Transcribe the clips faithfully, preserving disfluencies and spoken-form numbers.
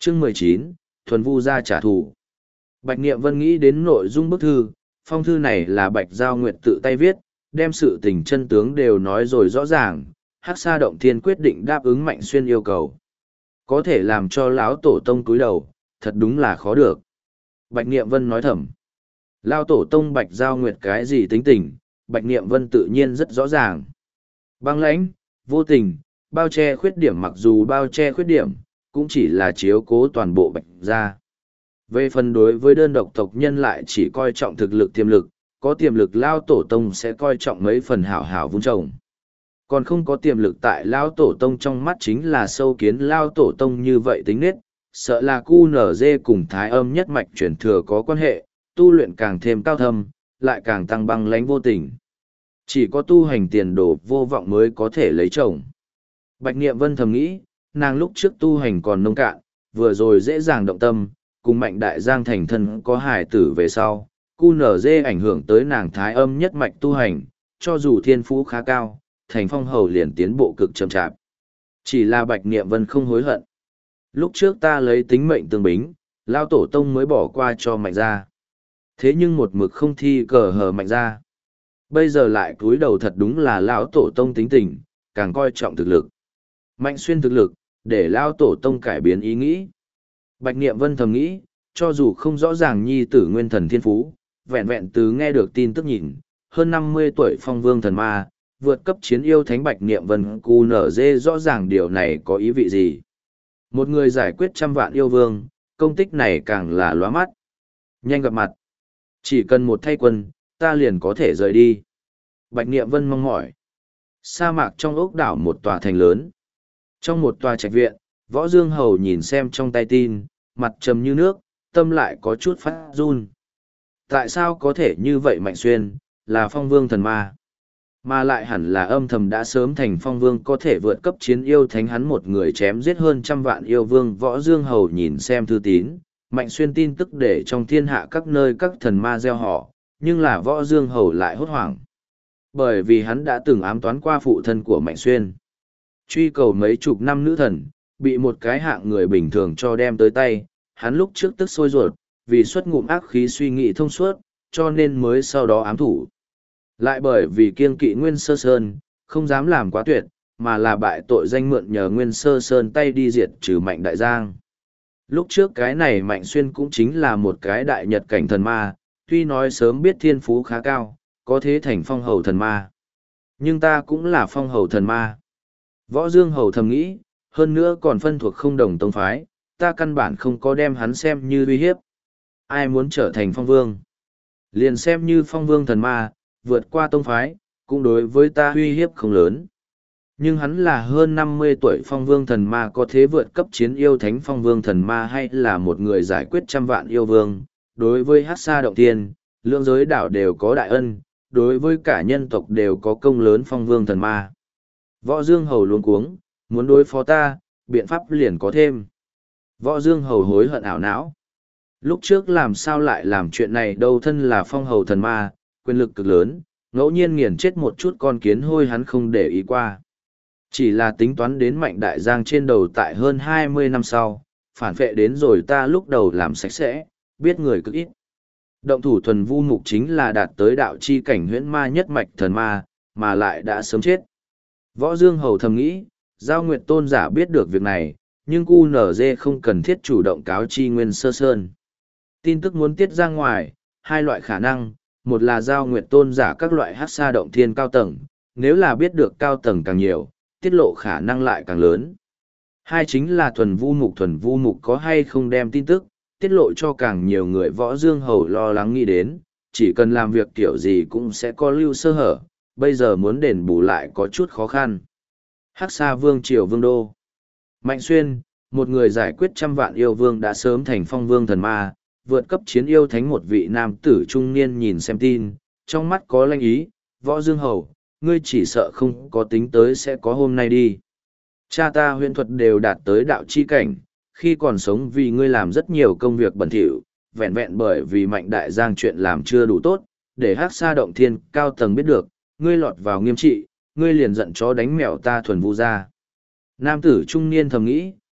Chương mười chín, Thuần Vu gia trả thù. Bạch Niệm Vân nghĩ đến nội dung bức thư, phong thư này là Bạch Giao Nguyệt tự tay viết, đem sự tình chân tướng đều nói rồi rõ ràng. Hắc Sa Động Thiên quyết định đáp ứng Mạnh Xuyên yêu cầu. Có thể làm cho lão tổ tông cúi đầu, thật đúng là khó được. Bạch Niệm Vân nói thầm. Lão tổ tông Bạch Giao Nguyệt cái gì tính tình, Bạch Niệm Vân tự nhiên rất rõ ràng. Băng lãnh, vô tình, bao che khuyết điểm, mặc dù bao che khuyết điểm, cũng chỉ là chiếu cố toàn bộ Bạch gia. Về phần đối với đơn độc tộc nhân lại chỉ coi trọng thực lực tiềm lực, có tiềm lực Lão tổ tông sẽ coi trọng mấy phần hảo hảo vun trồng. Còn không có tiềm lực tại Lão tổ tông trong mắt chính là sâu kiến Lão tổ tông như vậy tính nết, sợ là cu nở dê cùng thái âm nhất mạch chuyển thừa có quan hệ, tu luyện càng thêm cao thâm, lại càng tăng băng lãnh vô tình. Chỉ có tu hành tiền đồ vô vọng mới có thể lấy chồng. Bạch Niệm Vân thầm nghĩ, nàng lúc trước tu hành còn nông cạn, vừa rồi dễ dàng động tâm, cùng Mạnh Đại Giang thành thân có hài tử về sau, cu nở dê ảnh hưởng tới nàng thái âm nhất mạch tu hành, cho dù thiên phú khá cao, thành phong hầu liền tiến bộ cực chậm chạp. Chỉ là Bạch Niệm Vân không hối hận. Lúc trước ta lấy tính mệnh tương bính, Lao tổ tông mới bỏ qua cho Mạnh gia. Thế nhưng một mực không thi cờ hờ Mạnh gia. Bây giờ lại cúi đầu, thật đúng là Lão tổ tông tính tình, càng coi trọng thực lực. Mạnh Xuyên thực lực, để Lao tổ tông cải biến ý nghĩ. Bạch Niệm Vân thầm nghĩ, cho dù không rõ ràng nhi tử nguyên thần thiên phú, vẹn vẹn từ nghe được tin tức nhìn, hơn năm mươi tuổi phong vương thần ma, vượt cấp chiến yêu thánh Bạch Niệm Vân cu nở dê rõ ràng điều này có ý vị gì. Một người giải quyết trăm vạn yêu vương, công tích này càng là lóa mắt. Nhanh gặp mặt. Chỉ cần một thay quân, ta liền có thể rời đi. Bạch Niệm Vân mong mỏi. Sa mạc trong ốc đảo một tòa thành lớn. Trong một tòa trạch viện, Võ Dương Hầu nhìn xem trong tay tin, mặt trầm như nước, tâm lại có chút phát run. Tại sao có thể như vậy Mạnh Xuyên, là phong vương thần ma? Mà lại hẳn là âm thầm đã sớm thành phong vương, có thể vượt cấp chiến yêu thánh, hắn một người chém giết hơn trăm vạn yêu vương. Võ Dương Hầu nhìn xem thư tín, Mạnh Xuyên tin tức để trong thiên hạ các nơi các thần ma gieo họ, nhưng là Võ Dương Hầu lại hốt hoảng. Bởi vì hắn đã từng ám toán qua phụ thân của Mạnh Xuyên. Truy cầu mấy chục năm nữ thần, bị một cái hạng người bình thường cho đem tới tay, hắn lúc trước tức sôi ruột, vì xuất ngụm ác khí suy nghĩ thông suốt, cho nên mới sau đó ám thủ. Lại bởi vì kiêng kỵ Nguyên Sơ Sơn, không dám làm quá tuyệt, mà là bại tội danh mượn nhờ Nguyên Sơ Sơn tay đi diệt trừ Mạnh Đại Giang. Lúc trước cái này Mạnh Xuyên cũng chính là một cái đại nhật cảnh thần ma, tuy nói sớm biết thiên phú khá cao, có thế thành phong hầu thần ma. Nhưng ta cũng là phong hầu thần ma. Võ Dương Hầu thầm nghĩ, hơn nữa còn phân thuộc không đồng tông phái, ta căn bản không có đem hắn xem như uy hiếp. Ai muốn trở thành phong vương? Liền xem như phong vương thần ma, vượt qua tông phái, cũng đối với ta uy hiếp không lớn. Nhưng hắn là hơn năm mươi tuổi phong vương thần ma, có thế vượt cấp chiến yêu thánh phong vương thần ma, hay là một người giải quyết trăm vạn yêu vương, đối với Hắc Sa Động Thiên, lượng giới đảo đều có đại ân, đối với cả nhân tộc đều có công lớn phong vương thần ma. Võ Dương Hầu luống cuống, muốn đối phó ta, biện pháp liền có thêm. Võ Dương Hầu hối hận ảo não. Lúc trước làm sao lại làm chuyện này đâu, thân là phong hầu thần ma, quyền lực cực lớn, ngẫu nhiên nghiền chết một chút con kiến hôi hắn không để ý qua. Chỉ là tính toán đến Mạnh Đại Giang trên đầu tại hơn hai mươi năm sau, phản vệ đến rồi ta lúc đầu làm sạch sẽ, biết người cực ít. Động thủ thuần vu mục chính là đạt tới đạo chi cảnh huyễn ma nhất mạch thần ma, mà lại đã sớm chết. Võ Dương Hầu thầm nghĩ, Giao Nguyệt Tôn giả biết được việc này, nhưng cu nở dê không cần thiết chủ động cáo chi Nguyên Sơ Sơn. Tin tức muốn tiết ra ngoài, hai loại khả năng, một là Giao Nguyệt Tôn giả các loại Hắc Sa Động Thiên cao tầng, nếu là biết được cao tầng càng nhiều, tiết lộ khả năng lại càng lớn. Hai chính là thuần vu mục, thuần vu mục có hay không đem tin tức, tiết lộ cho càng nhiều người. Võ Dương Hầu lo lắng nghĩ đến, chỉ cần làm việc kiểu gì cũng sẽ có lưu sơ hở, bây giờ muốn đền bù lại có chút khó khăn. Hắc Sa Vương Triều Vương Đô. Mạnh Xuyên, một người giải quyết trăm vạn yêu vương đã sớm thành phong vương thần ma, vượt cấp chiến yêu thánh. Một vị nam tử trung niên nhìn xem tin, trong mắt có lanh ý. Võ Dương Hầu, ngươi chỉ sợ không có tính tới sẽ có hôm nay đi. Cha ta huyền thuật đều đạt tới đạo chi cảnh, khi còn sống vì ngươi làm rất nhiều công việc bẩn thỉu, vẹn vẹn bởi vì Mạnh Đại Giang chuyện làm chưa đủ tốt, để Hắc Sa Động Thiên cao tầng biết được, ngươi lọt vào nghiêm trị, ngươi liền giận chó đánh mèo ta thuần vu ra. Nam tử trung niên thầm nghĩ,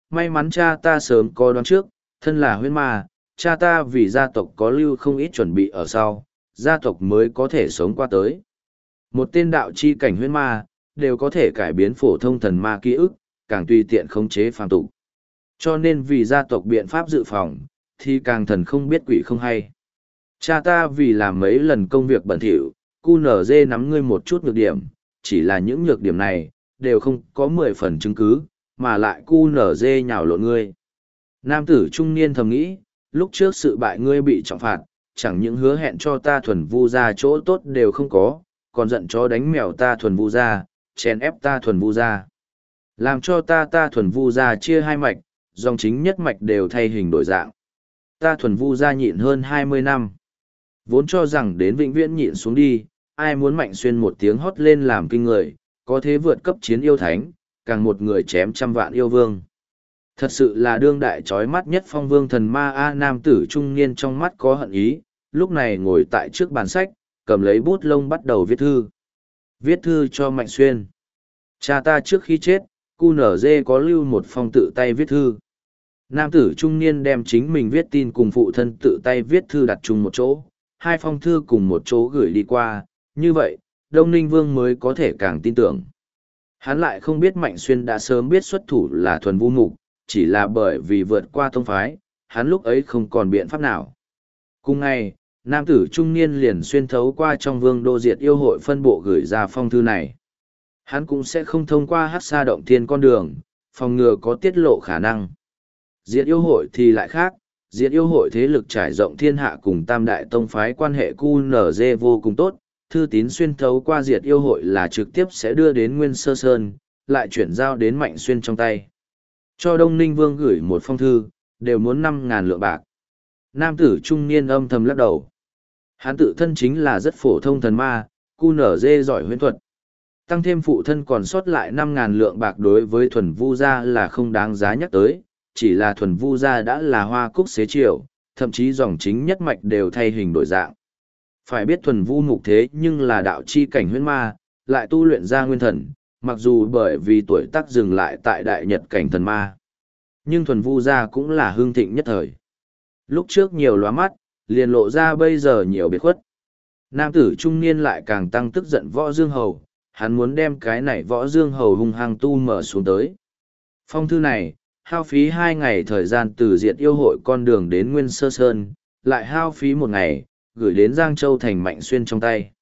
may mắn cha ta sớm có đoán trước, thân là huyễn ma, cha ta vì gia tộc có lưu không ít chuẩn bị ở sau, gia tộc mới có thể sống qua tới. Một tên đạo chi cảnh huyễn ma, đều có thể cải biến phổ thông thần ma ký ức, càng tùy tiện khống chế phàm tục. Cho nên vì gia tộc biện pháp dự phòng, thì càng thần không biết quỷ không hay. Cha ta vì làm mấy lần công việc bẩn thỉu, cu nở dê nắm ngươi một chút nhược điểm, chỉ là những nhược điểm này, đều không có mười phần chứng cứ, mà lại cu nở dê nhào lộn ngươi. Nam tử trung niên thầm nghĩ, lúc trước sự bại ngươi bị trọng phạt, chẳng những hứa hẹn cho ta thuần vu ra chỗ tốt đều không có, còn giận chó đánh mèo ta thuần vu ra, chèn ép ta thuần vu ra. Làm cho ta ta thuần vu ra chia hai mạch, dòng chính nhất mạch đều thay hình đổi dạng. Ta thuần vu ra nhịn hơn hai mươi năm. Vốn cho rằng đến vĩnh viễn nhịn xuống đi, ai muốn Mạnh Xuyên một tiếng hót lên làm kinh người, có thế vượt cấp chiến yêu thánh, càng một người chém trăm vạn yêu vương. Thật sự là đương đại trói mắt nhất phong vương thần ma A. Nam tử trung niên trong mắt có hận ý, lúc này ngồi tại trước bàn sách, cầm lấy bút lông bắt đầu viết thư. Viết thư cho Mạnh Xuyên. Cha ta trước khi chết, cu nở dê có lưu một phong tự tay viết thư. Nam tử trung niên đem chính mình viết tin cùng phụ thân tự tay viết thư đặt chung một chỗ, hai phong thư cùng một chỗ gửi đi qua, như vậy, Đông Ninh Vương mới có thể càng tin tưởng. Hắn lại không biết Mạnh Xuyên đã sớm biết xuất thủ là thuần vu mục, chỉ là bởi vì vượt qua tông phái, hắn lúc ấy không còn biện pháp nào. Cùng ngày, nam tử trung niên liền xuyên thấu qua trong vương đô diệt yêu hội phân bộ gửi ra phong thư này. Hắn cũng sẽ không thông qua hát xa động thiên con đường, phòng ngừa có tiết lộ khả năng. Diệt yêu hội thì lại khác, diệt yêu hội thế lực trải rộng thiên hạ cùng tam đại tông phái quan hệ cu nở dê vô cùng tốt, thư tín xuyên thấu qua diệt yêu hội là trực tiếp sẽ đưa đến Nguyên Sơ Sơn, lại chuyển giao đến Mạnh Xuyên trong tay. Cho Đông Ninh Vương gửi một phong thư, đều muốn năm ngàn lượng bạc. Nam tử trung niên âm thầm lắc đầu. Hắn tự thân chính là rất phổ thông thần ma, cu nở dê giỏi huyễn thuật. Tăng thêm phụ thân còn sót lại năm ngàn lượng bạc đối với thuần vu gia là không đáng giá nhắc tới, chỉ là thuần vu gia đã là hoa cúc xế chiều, thậm chí dòng chính nhất mạch đều thay hình đổi dạng. Phải biết thuần vu mục thế nhưng là đạo chi cảnh huyễn ma, lại tu luyện ra nguyên thần, mặc dù bởi vì tuổi tác dừng lại tại đại nhật cảnh thần ma. Nhưng thuần vu gia cũng là hương thịnh nhất thời. Lúc trước nhiều lóa mắt, liền lộ ra bây giờ nhiều biệt khuất. Nam tử trung niên lại càng tăng tức giận võ dương hầu, hắn muốn đem cái này võ dương hầu hung hăng tu mở xuống tới. Phong thư này, hao phí hai ngày thời gian từ diệt yêu hội con đường đến Nguyên Sơ Sơn, lại hao phí một ngày, gửi đến Giang Châu thành Mạnh Xuyên trong tay.